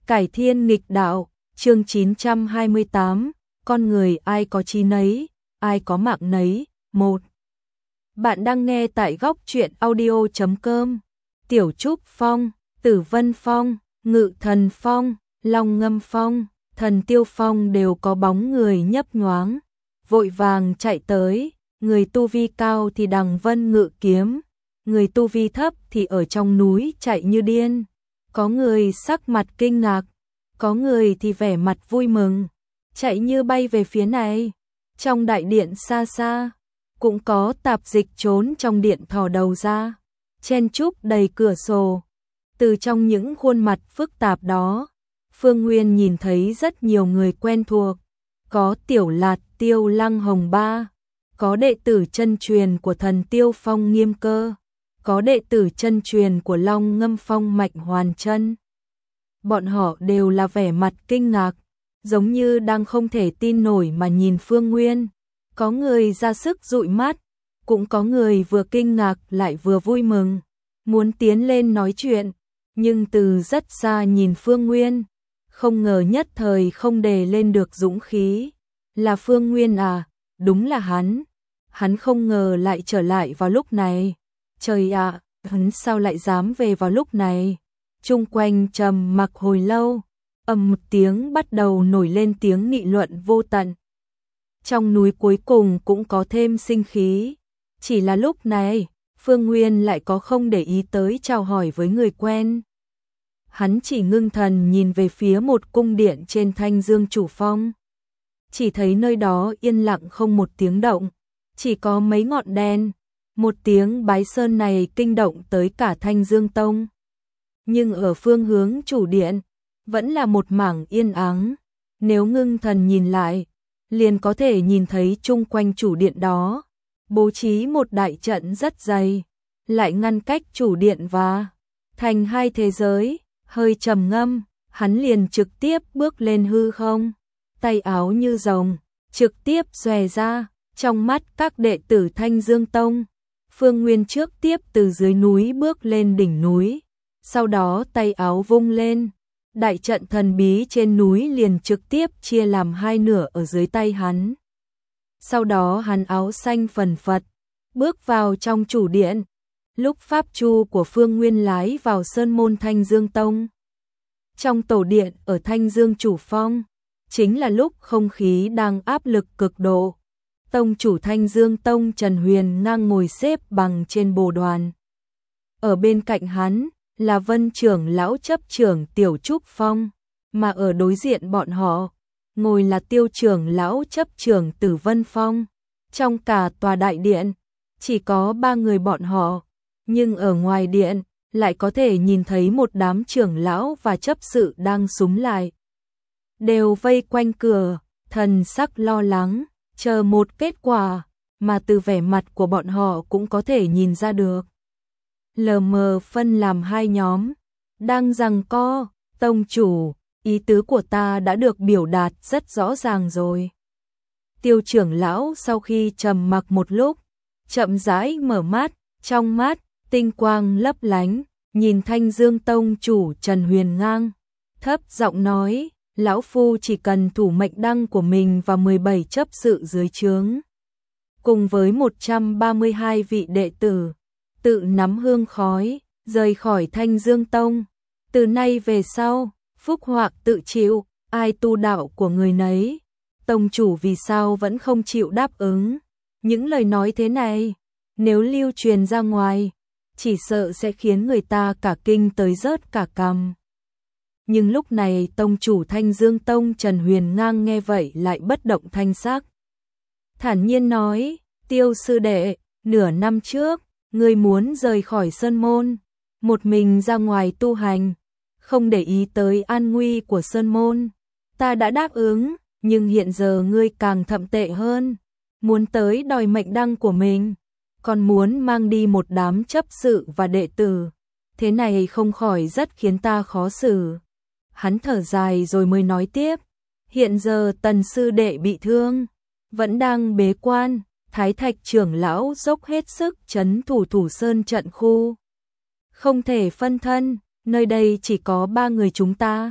Cải thiên nghịch đạo, chương 928, con người ai có chí nấy, ai có mạng nấy. 1. Bạn đang nghe tại góc truyện audio.com. Tiểu Trúc Phong, Tử Vân Phong, Ngự Thần Phong, Long Ngâm Phong, Thần Tiêu Phong đều có bóng người nhấp nhoáng, vội vàng chạy tới, người tu vi cao thì đằng vân ngự kiếm, người tu vi thấp thì ở trong núi chạy như điên. Có người sắc mặt kinh ngạc, có người thì vẻ mặt vui mừng, chạy như bay về phía này. Trong đại điện xa xa, cũng có tạp dịch trốn trong điện thò đầu ra, chen chúc đầy cửa sổ. Từ trong những khuôn mặt phức tạp đó, Phương Nguyên nhìn thấy rất nhiều người quen thuộc, có Tiểu Lạt Tiêu Lăng Hồng Ba, có đệ tử chân truyền của Thần Tiêu Phong Nghiêm Cơ, có đệ tử chân truyền của Long Ngâm Phong Mạch Hoàn Chân. Bọn họ đều là vẻ mặt kinh ngạc, giống như đang không thể tin nổi mà nhìn Phương Nguyên. Có người ra sức dụi mắt, cũng có người vừa kinh ngạc lại vừa vui mừng, muốn tiến lên nói chuyện, nhưng từ rất xa nhìn Phương Nguyên, không ngờ nhất thời không đề lên được dũng khí. Là Phương Nguyên à, đúng là hắn không ngờ lại trở lại vào lúc này. Trời ạ, hắn sao lại dám về vào lúc này? Chung quanh trầm mặc hồi lâu, ầm một tiếng bắt đầu nổi lên tiếng nghị luận vô tận. Trong núi cuối cùng cũng có thêm sinh khí, chỉ là lúc này, Phương Nguyên lại có không để ý tới chào hỏi với người quen. Hắn chỉ ngưng thần nhìn về phía một cung điện trên Thanh Dương Chủ Phong. Chỉ thấy nơi đó yên lặng không một tiếng động, chỉ có mấy ngọn đèn. Một tiếng bái sơn này kinh động tới cả Thanh Dương Tông. Nhưng ở phương hướng chủ điện, vẫn là một mảng yên ắng. Nếu ngưng thần nhìn lại, liền có thể nhìn thấy chung quanh chủ điện đó, bố trí một đại trận rất dày, lại ngăn cách chủ điện và thành hai thế giới. Hơi trầm ngâm, hắn liền trực tiếp bước lên hư không, tay áo như rồng, trực tiếp xòe ra, trong mắt các đệ tử Thanh Dương Tông. Phương Nguyên trước tiếp từ dưới núi bước lên đỉnh núi, sau đó tay áo vung lên, đại trận thần bí trên núi liền trực tiếp chia làm hai nửa ở dưới tay hắn. Sau đó hắn áo xanh phần phật, bước vào trong chủ điện. Lúc pháp chu của Phương Nguyên lái vào sơn môn Thanh Dương Tông, trong tổ điện ở Thanh Dương Chủ Phong, chính là lúc không khí đang áp lực cực độ. Tông chủ Thanh Dương Tông Trần Huyền ngang ngồi xếp bằng trên bồ đoàn. Ở bên cạnh hắn là Vân trưởng lão chấp trưởng Tiểu Trúc Phong, mà ở đối diện bọn họ ngồi là Tiêu trưởng lão chấp trưởng Tử Vân Phong. Trong cả tòa đại điện chỉ có 3 người bọn họ, nhưng ở ngoài điện lại có thể nhìn thấy một đám trưởng lão và chấp sự đang xúm lại, đều vây quanh cửa, thần sắc lo lắng, chờ một kết quả, mà từ vẻ mặt của bọn họ cũng có thể nhìn ra được. Lờ mờ phân làm hai nhóm, đang giằng co. Tông chủ, ý tứ của ta đã được biểu đạt rất rõ ràng rồi. Tiêu trưởng lão sau khi trầm mặc một lúc, chậm rãi mở mắt, trong mắt tinh quang lấp lánh, nhìn Thanh Dương Tông chủ Trần Huyền ngang, thấp giọng nói, lão phu chỉ cần thủ mệnh đăng của mình và 17 chấp sự dưới trướng, cùng với 132 vị đệ tử, tự nắm hương khói, rời khỏi Thanh Dương Tông. Từ nay về sau, phúc họa tự chịu, ai tu đạo của người nấy. Tông chủ vì sao vẫn không chịu đáp ứng? Những lời nói thế này, nếu lưu truyền ra ngoài, chỉ sợ sẽ khiến người ta cả kinh tới rớt cả cằm. Nhưng lúc này tông chủ Thanh Dương Tông Trần Huyền ngang nghe vậy lại bất động thanh sắc. Thản nhiên nói, Tiêu sư đệ, nửa năm trước, ngươi muốn rời khỏi sơn môn, một mình ra ngoài tu hành, không để ý tới an nguy của sơn môn. Ta đã đáp ứng, nhưng hiện giờ ngươi càng thậm tệ hơn, muốn tới đòi mệnh đăng của mình, còn muốn mang đi một đám chấp sự và đệ tử. Thế này không khỏi rất khiến ta khó xử. Hắn thở dài rồi mới nói tiếp, hiện giờ Tần sư đệ bị thương, vẫn đang bế quan, Thái Thạch trưởng lão dốc hết sức trấn thủ Thủ Sơn trận khu. Không thể phân thân, nơi đây chỉ có 3 người chúng ta,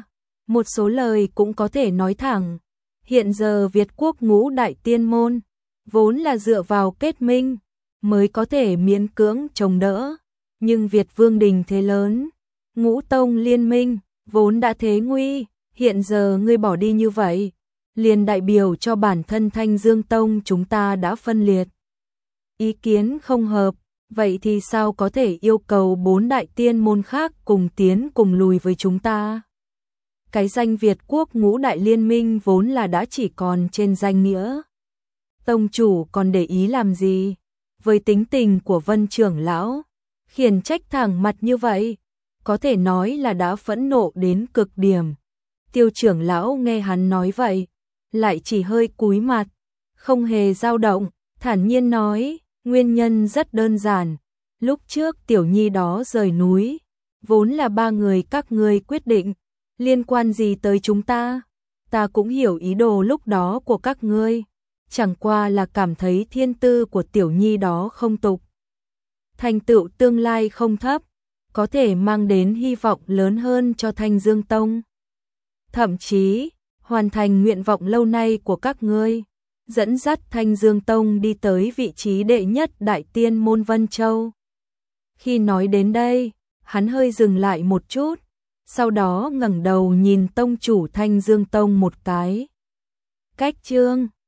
Một số lời cũng có thể nói thẳng. Hiện giờ Việt quốc ngũ đại tiên môn, vốn là dựa vào kết minh, mới có thể miễn cưỡng chống đỡ. Nhưng Việt vương đình thế lớn, ngũ tông liên minh, vốn đã thế nguy, hiện giờ ngươi bỏ đi như vậy, liền đại biểu cho bản thân Thanh Dương Tông chúng ta đã phân liệt. Ý kiến không hợp, vậy thì sao có thể yêu cầu 4 đại tiên môn khác cùng tiến cùng lùi với chúng ta? Cái danh Việt quốc ngũ đại liên minh vốn là đã chỉ còn trên danh nghĩa. Tông chủ còn để ý làm gì? Với tính tình của Vân trưởng lão, khiển trách thẳng mặt như vậy, có thể nói là đã phẫn nộ đến cực điểm. Tiêu trưởng lão nghe hắn nói vậy, lại chỉ hơi cúi mặt, không hề dao động, thản nhiên nói, nguyên nhân rất đơn giản. Lúc trước tiểu nhi đó rời núi, vốn là 3 người các ngươi quyết định, liên quan gì tới chúng ta? Ta cũng hiểu ý đồ lúc đó của các ngươi, chẳng qua là cảm thấy thiên tư của tiểu nhi đó không tục. Thành tựu tương lai không thấp, có thể mang đến hy vọng lớn hơn cho Thanh Dương Tông. Thậm chí, hoàn thành nguyện vọng lâu nay của các ngươi, dẫn dắt Thanh Dương Tông đi tới vị trí đệ nhất đại tiên môn Vân Châu. Khi nói đến đây, hắn hơi dừng lại một chút, sau đó ngẩng đầu nhìn tông chủ Thanh Dương Tông một cái. Cách chương